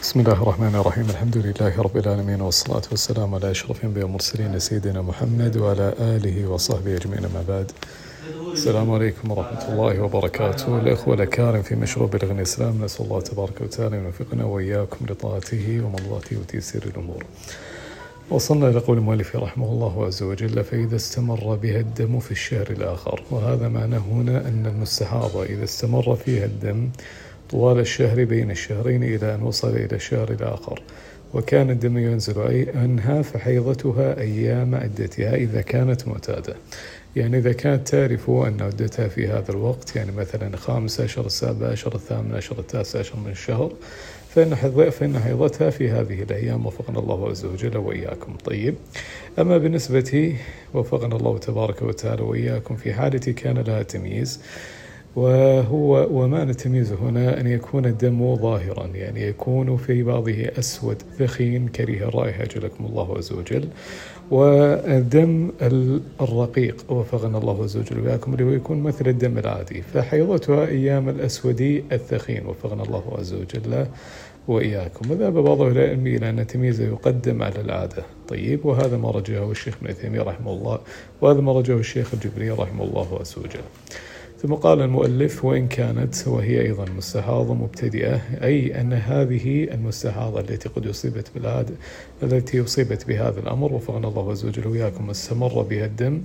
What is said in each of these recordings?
بسم الله الرحمن الرحيم. الحمد لله رب العالمين، والصلاة والسلام على أشرف الأنبياء والمرسلين سيدنا محمد وعلى آله وصحبه أجمعين. ما بعد، السلام عليكم ورحمة الله وبركاته. الأخوة الأكارم في مشروع بلغ الإسلام، نسأل الله تبارك وتعالى أن يوفقنا وإياكم لطاعته ومرضاته وتيسير الأمور. وصلنا إلى قول المؤلف رحمه الله عز وجل: فإذا استمر بها الدم في الشهر الآخر. وهذا معناه هنا أن المستحاضة إذا استمر فيها الدم طوال الشهر بين الشهرين إلى أن وصل إلى الشهر الآخر، وكان الدم ينزل عنها فحيضتها أيام عدتها إذا كانت معتادة. يعني إذا كانت تعرف أن عدتها في هذا الوقت، يعني مثلا 15 17 18 19 من الشهر، فإن حيضتها في هذه الأيام، وفقنا الله عز وجل وإياكم. طيب، أما بالنسبة وفقنا الله تبارك وتعالى وإياكم في حالة كان لها تمييز، ومعنى التمييز هنا أن يكون الدم ظاهرا، يعني يكون في بعضه أسود ثخين كريه الرائحة جلكم الله عز وجل، والدم الرقيق وفقنا الله عز وجل وإياكم اللي هو يكون مثل الدم العادي، فحيضتها أيام الأسود الثخين وفقنا الله عز وجل وإياكم. وذهب بعض أهل العلم إلى أن التمييز يقدم على العادة. طيب، وهذا ما رجعه الشيخ ابن تيمية رحمه الله، وهذا ما رجعه الشيخ الجبري رحمه الله عز وجل. ثم قال المؤلف: وإن كانت وهي أيضا مستحاضة مبتدئة، أي أن هذه المستحاضة التي قد أصيبت بالعادة، التي أصيبت بهذا الأمر وفقنا الله عز وجل وإياكم، استمر بها الدم،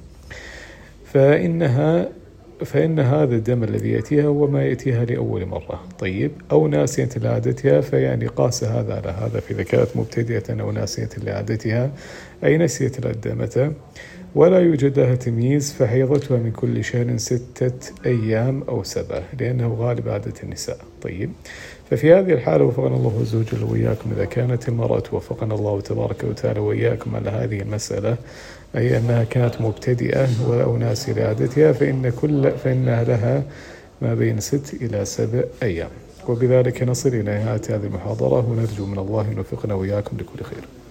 فإن هذا الدم الذي يأتيها هو ما يأتيها لأول مرة. طيب، أو ناسية لعادتها، فيعني قاس هذا على هذا، فإذا كانت مبتدئة أو ناسية لعادتها أي نسيت العدامة ولا يوجد لها تمييز، فحيضتها من كل شهر 6 أيام أو 7، لأنه غالب عادة النساء. طيب، ففي هذه الحالة وفقنا الله عز وجل وإياكم، إذا كانت المرأة وفقنا الله تبارك وتعالى وإياكم على هذه المسألة، أي أنها كانت مبتدئة أو ناسية لعادتها، فإنها لها ما بين 6 إلى 7 أيام. وبذلك نصل إلى نهاية هذه المحاضرة، ونرجو من الله أن يوفقنا وإياكم لكل خير.